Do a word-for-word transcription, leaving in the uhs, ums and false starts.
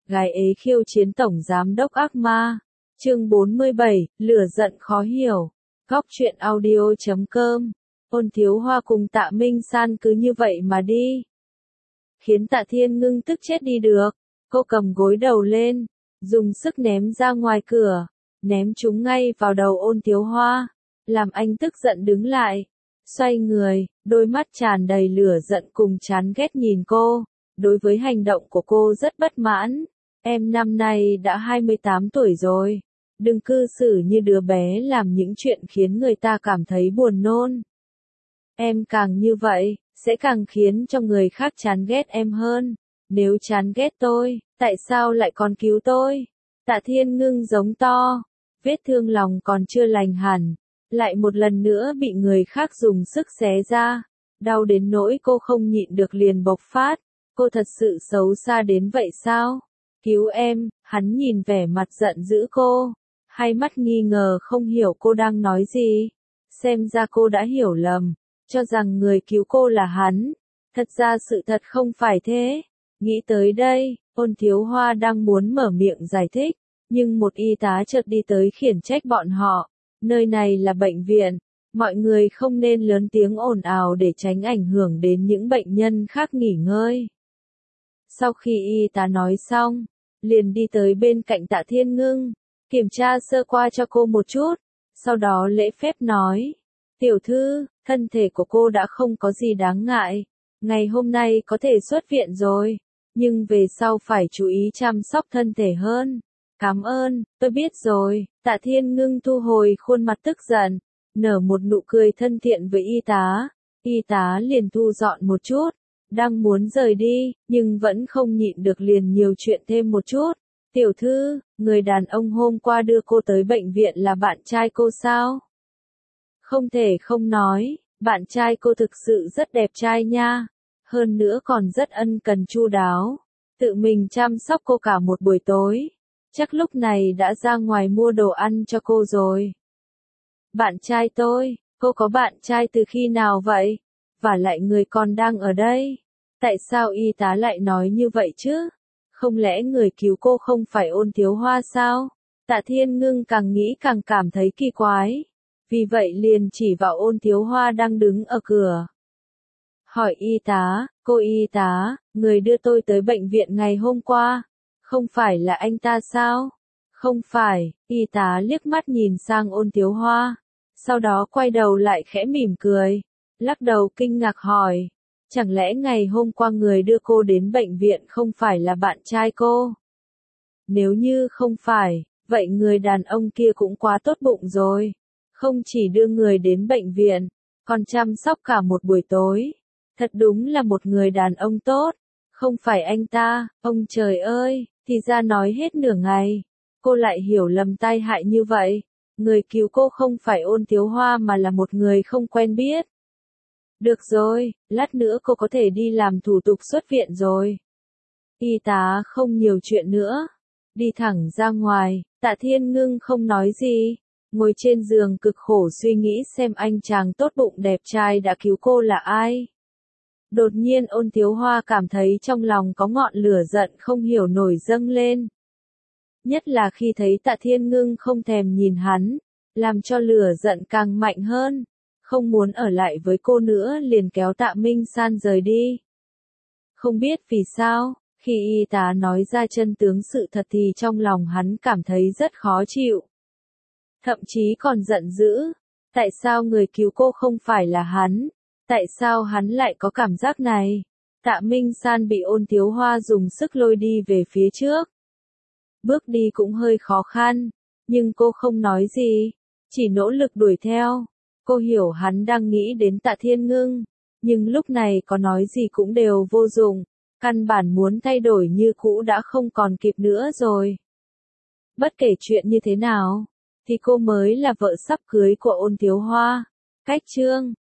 gái ế khiêu chiến tổng giám đốc ác ma. Chương bốn mươi bảy, lửa giận khó hiểu. Góc truyện audio chấm com. Ôn Thiếu Hoa cùng Tạ Minh San cứ như vậy mà đi. Khiến Tạ Thiên Ngưng tức chết đi được. Cô cầm gối đầu lên, dùng sức ném ra ngoài cửa, ném chúng ngay vào đầu Ôn Thiếu Hoa, làm anh tức giận đứng lại, xoay người, đôi mắt tràn đầy lửa giận cùng chán ghét nhìn cô. Đối với hành động của cô rất bất mãn. Em năm nay đã hai mươi tám tuổi rồi. Đừng cư xử như đứa bé làm những chuyện khiến người ta cảm thấy buồn nôn. Em càng như vậy, sẽ càng khiến cho người khác chán ghét em hơn. Nếu chán ghét tôi, tại sao lại còn cứu tôi? Tạ Thiên Ngưng giống to. Vết thương lòng còn chưa lành hẳn, lại một lần nữa bị người khác dùng sức xé ra. Đau đến nỗi cô không nhịn được liền bộc phát. Cô thật sự xấu xa đến vậy sao? Cứu em, hắn nhìn vẻ mặt giận dữ cô. Hai mắt nghi ngờ không hiểu cô đang nói gì. Xem ra cô đã hiểu lầm, cho rằng người cứu cô là hắn. Thật ra sự thật không phải thế. Nghĩ tới đây, Ôn Thiếu Hoa đang muốn mở miệng giải thích, nhưng một y tá chợt đi tới khiển trách bọn họ. Nơi này là bệnh viện, mọi người không nên lớn tiếng ồn ào để tránh ảnh hưởng đến những bệnh nhân khác nghỉ ngơi. Sau khi y tá nói xong, liền đi tới bên cạnh Tạ Thiên Ngưng, kiểm tra sơ qua cho cô một chút, sau đó lễ phép nói, tiểu thư, thân thể của cô đã không có gì đáng ngại, ngày hôm nay có thể xuất viện rồi, nhưng về sau phải chú ý chăm sóc thân thể hơn. Cảm ơn, tôi biết rồi. Tạ Thiên Ngưng thu hồi khuôn mặt tức giận, nở một nụ cười thân thiện với y tá, y tá liền thu dọn một chút. Đang muốn rời đi, nhưng vẫn không nhịn được liền nhiều chuyện thêm một chút. Tiểu thư, người đàn ông hôm qua đưa cô tới bệnh viện là bạn trai cô sao? Không thể không nói, bạn trai cô thực sự rất đẹp trai nha. Hơn nữa còn rất ân cần chu đáo. Tự mình chăm sóc cô cả một buổi tối. Chắc lúc này đã ra ngoài mua đồ ăn cho cô rồi. Bạn trai tôi, cô có bạn trai từ khi nào vậy? Và lại người còn đang ở đây. Tại sao y tá lại nói như vậy chứ? Không lẽ người cứu cô không phải Ôn Thiếu Hoa sao? Tạ Thiên Ngưng càng nghĩ càng cảm thấy kỳ quái. Vì vậy liền chỉ vào Ôn Thiếu Hoa đang đứng ở cửa. Hỏi y tá, cô y tá, người đưa tôi tới bệnh viện ngày hôm qua, không phải là anh ta sao? Không phải, y tá liếc mắt nhìn sang Ôn Thiếu Hoa, sau đó quay đầu lại khẽ mỉm cười, lắc đầu kinh ngạc hỏi, chẳng lẽ ngày hôm qua người đưa cô đến bệnh viện không phải là bạn trai cô? Nếu như không phải, vậy người đàn ông kia cũng quá tốt bụng rồi, không chỉ đưa người đến bệnh viện, còn chăm sóc cả một buổi tối, thật đúng là một người đàn ông tốt. Không phải anh ta, ông trời ơi, thì ra nói hết nửa ngày, cô lại hiểu lầm tai hại như vậy, người cứu cô không phải Ôn Thiếu Hoa mà là một người không quen biết. Được rồi, lát nữa cô có thể đi làm thủ tục xuất viện rồi. Y tá không nhiều chuyện nữa, đi thẳng ra ngoài. Tạ Thiên Ngưng không nói gì, ngồi trên giường cực khổ suy nghĩ xem anh chàng tốt bụng đẹp trai đã cứu cô là ai. Đột nhiên Ôn Thiếu Hoa cảm thấy trong lòng có ngọn lửa giận không hiểu nổi dâng lên. Nhất là khi thấy Tạ Thiên Ngưng không thèm nhìn hắn, làm cho lửa giận càng mạnh hơn. Không muốn ở lại với cô nữa liền kéo Tạ Minh San rời đi. Không biết vì sao, khi y tá nói ra chân tướng sự thật thì trong lòng hắn cảm thấy rất khó chịu. Thậm chí còn giận dữ. Tại sao người cứu cô không phải là hắn? Tại sao hắn lại có cảm giác này? Tạ Minh San bị Ôn Thiếu Hoa dùng sức lôi đi về phía trước. Bước đi cũng hơi khó khăn, nhưng cô không nói gì, chỉ nỗ lực đuổi theo. Cô hiểu hắn đang nghĩ đến Tạ Thiên Ngưng, nhưng lúc này có nói gì cũng đều vô dụng, căn bản muốn thay đổi như cũ đã không còn kịp nữa rồi. Bất kể chuyện như thế nào, thì cô mới là vợ sắp cưới của Ôn Thiếu Hoa. Cách chương